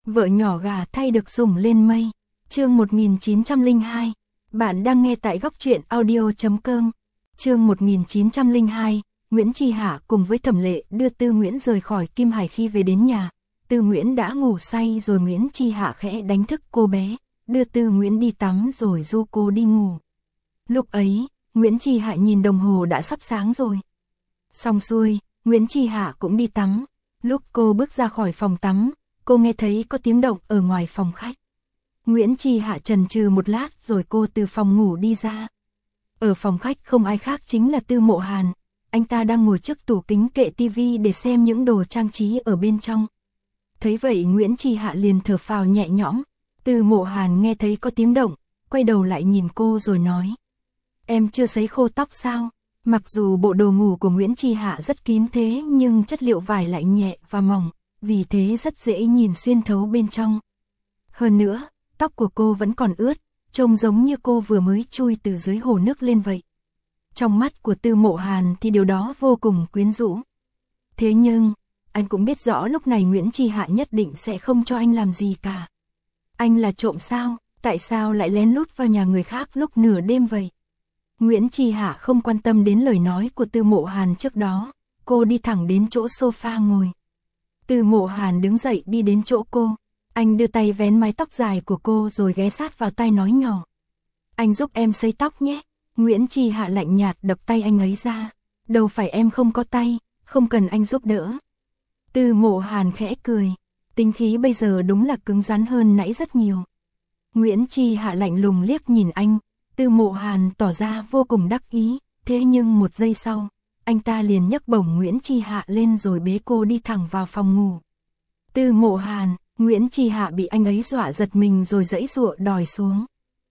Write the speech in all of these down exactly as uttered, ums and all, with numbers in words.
Vợ nhỏ gà thay được sủng lên mây. Chương một nghìn chín trăm lẻ hai. Bạn đang nghe tại góc truyện audio chấm com. Chương một nghìn chín trăm lẻ hai. Nguyễn Chi Hạ cùng với Thẩm Lệ đưa Tư Nguyễn rời khỏi Kim Hải. Khi về đến nhà, Tư Nguyễn đã ngủ say rồi. Nguyễn Chi Hạ khẽ đánh thức cô bé, đưa Tư Nguyễn đi tắm rồi du cô đi ngủ. Lúc ấy, Nguyễn Chi Hạ nhìn đồng hồ đã sắp sáng rồi. Xong xuôi, Nguyễn Chi Hạ cũng đi tắm. Lúc cô bước ra khỏi phòng tắm, cô nghe thấy có tiếng động ở ngoài phòng khách. Nguyễn Chi Hạ chần chừ một lát rồi cô từ phòng ngủ đi ra. Ở phòng khách không ai khác chính là Tư Mộ Hàn. Anh ta đang ngồi trước tủ kính kệ tivi để xem những đồ trang trí ở bên trong. Thấy vậy Nguyễn Chi Hạ liền thở phào nhẹ nhõm. Tư Mộ Hàn nghe thấy có tiếng động, quay đầu lại nhìn cô rồi nói: "Em chưa sấy khô tóc sao?" Mặc dù bộ đồ ngủ của Nguyễn Chi Hạ rất kín thế nhưng chất liệu vải lại nhẹ và mỏng, vì thế rất dễ nhìn xuyên thấu bên trong. Hơn nữa, tóc của cô vẫn còn ướt, trông giống như cô vừa mới chui từ dưới hồ nước lên vậy. Trong mắt của Tư Mộ Hàn thì điều đó vô cùng quyến rũ. Thế nhưng, anh cũng biết rõ lúc này Nguyễn Chi Hạ nhất định sẽ không cho anh làm gì cả. Anh là trộm sao? Tại sao lại lén lút vào nhà người khác lúc nửa đêm vậy? Nguyễn Chi Hạ không quan tâm đến lời nói của Tư Mộ Hàn trước đó, cô đi thẳng đến chỗ sofa ngồi. Tư Mộ Hàn đứng dậy đi đến chỗ cô, anh đưa tay vén mái tóc dài của cô rồi ghé sát vào tai nói nhỏ: "Anh giúp em sấy tóc nhé." Nguyễn Chi Hạ lạnh nhạt đập tay anh ấy ra: "Đâu phải em không có tay, không cần anh giúp đỡ." Tư Mộ Hàn khẽ cười, tính khí bây giờ đúng là cứng rắn hơn nãy rất nhiều. Nguyễn Chi Hạ lạnh lùng liếc nhìn anh. Tư Mộ Hàn tỏ ra vô cùng đắc ý, thế nhưng một giây sau, anh ta liền nhấc bổng Nguyễn Chi Hạ lên rồi bế cô đi thẳng vào phòng ngủ. Tư Mộ Hàn, Nguyễn Chi Hạ bị anh ấy dọa giật mình rồi giãy giụa đòi xuống.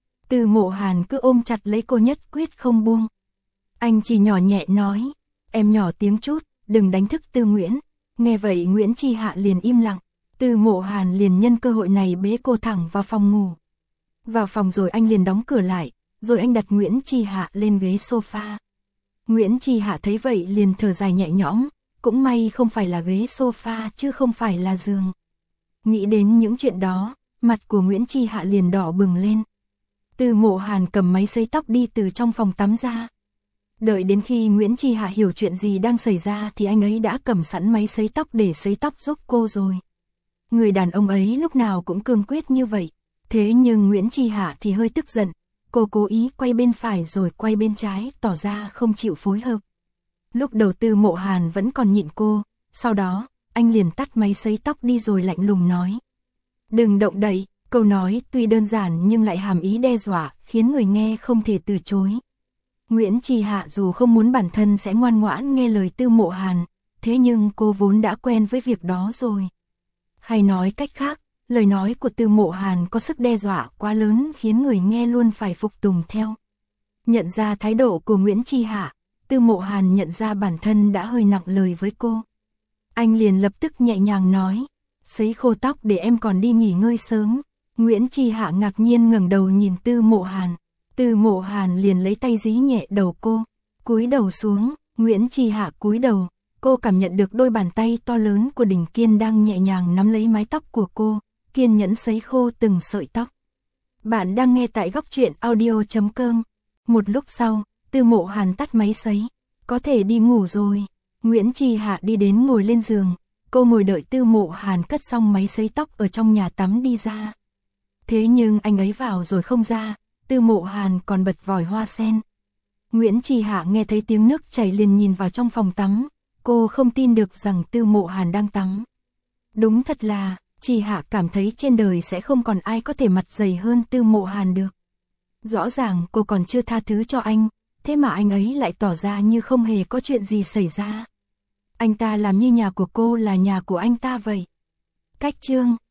Tư Mộ Hàn cứ ôm chặt lấy cô nhất quyết không buông. Anh chỉ nhỏ nhẹ nói: "Em nhỏ tiếng chút, đừng đánh thức Tư Nguyễn." Nghe vậy Nguyễn Chi Hạ liền im lặng. Tư Mộ Hàn liền nhân cơ hội này bế cô thẳng vào phòng ngủ. Vào phòng rồi anh liền đóng cửa lại, rồi anh đặt Nguyễn Chi Hạ lên ghế sofa. Nguyễn Chi Hạ thấy vậy liền thở dài nhẹ nhõm, cũng may không phải là ghế sofa chứ không phải là giường. Nghĩ đến những chuyện đó, mặt của Nguyễn Chi Hạ liền đỏ bừng lên. Tư Mộ Hàn cầm máy sấy tóc đi từ trong phòng tắm ra. Đợi đến khi Nguyễn Chi Hạ hiểu chuyện gì đang xảy ra thì anh ấy đã cầm sẵn máy sấy tóc để sấy tóc giúp cô rồi. Người đàn ông ấy lúc nào cũng cương quyết như vậy, thế nhưng Nguyễn Chi Hạ thì hơi tức giận. Cô cố ý quay bên phải rồi quay bên trái, tỏ ra không chịu phối hợp. Lúc đầu Tư Mộ Hàn vẫn còn nhịn cô, sau đó, anh liền tắt máy sấy tóc đi rồi lạnh lùng nói: "Đừng động đậy." Câu nói tuy đơn giản nhưng lại hàm ý đe dọa, khiến người nghe không thể từ chối. Nguyễn Chi Hạ dù không muốn bản thân sẽ ngoan ngoãn nghe lời Tư Mộ Hàn, thế nhưng cô vốn đã quen với việc đó rồi. Hay nói cách khác, lời nói của Tư Mộ Hàn có sức đe dọa quá lớn khiến người nghe luôn phải phục tùng theo. Nhận ra thái độ của Nguyễn Chi Hạ, Tư Mộ Hàn nhận ra bản thân đã hơi nặng lời với cô. Anh liền lập tức nhẹ nhàng nói: "Sấy khô tóc để em còn đi nghỉ ngơi sớm." Nguyễn Chi Hạ ngạc nhiên ngẩng đầu nhìn Tư Mộ Hàn. Tư Mộ Hàn liền lấy tay dí nhẹ đầu cô, cúi đầu xuống. Nguyễn Chi Hạ cúi đầu, cô cảm nhận được đôi bàn tay to lớn của Đình Kiên đang nhẹ nhàng nắm lấy mái tóc của cô, kiên nhẫn sấy khô từng sợi tóc. Bạn đang nghe tại góc truyện audio chấm com. Một lúc sau, Tư Mộ Hàn tắt máy sấy. "Có thể đi ngủ rồi." Nguyễn Chi Hạ đi đến ngồi lên giường. Cô ngồi đợi Tư Mộ Hàn cất xong máy sấy tóc ở trong nhà tắm đi ra. Thế nhưng anh ấy vào rồi không ra, Tư Mộ Hàn còn bật vòi hoa sen. Nguyễn Chi Hạ nghe thấy tiếng nước chảy liền nhìn vào trong phòng tắm. Cô không tin được rằng Tư Mộ Hàn đang tắm. Đúng thật là, Chi Hạ cảm thấy trên đời sẽ không còn ai có thể mặt dày hơn Tư Mộ Hàn được. Rõ ràng cô còn chưa tha thứ cho anh, thế mà anh ấy lại tỏ ra như không hề có chuyện gì xảy ra. Anh ta làm như nhà của cô là nhà của anh ta vậy. Cách chương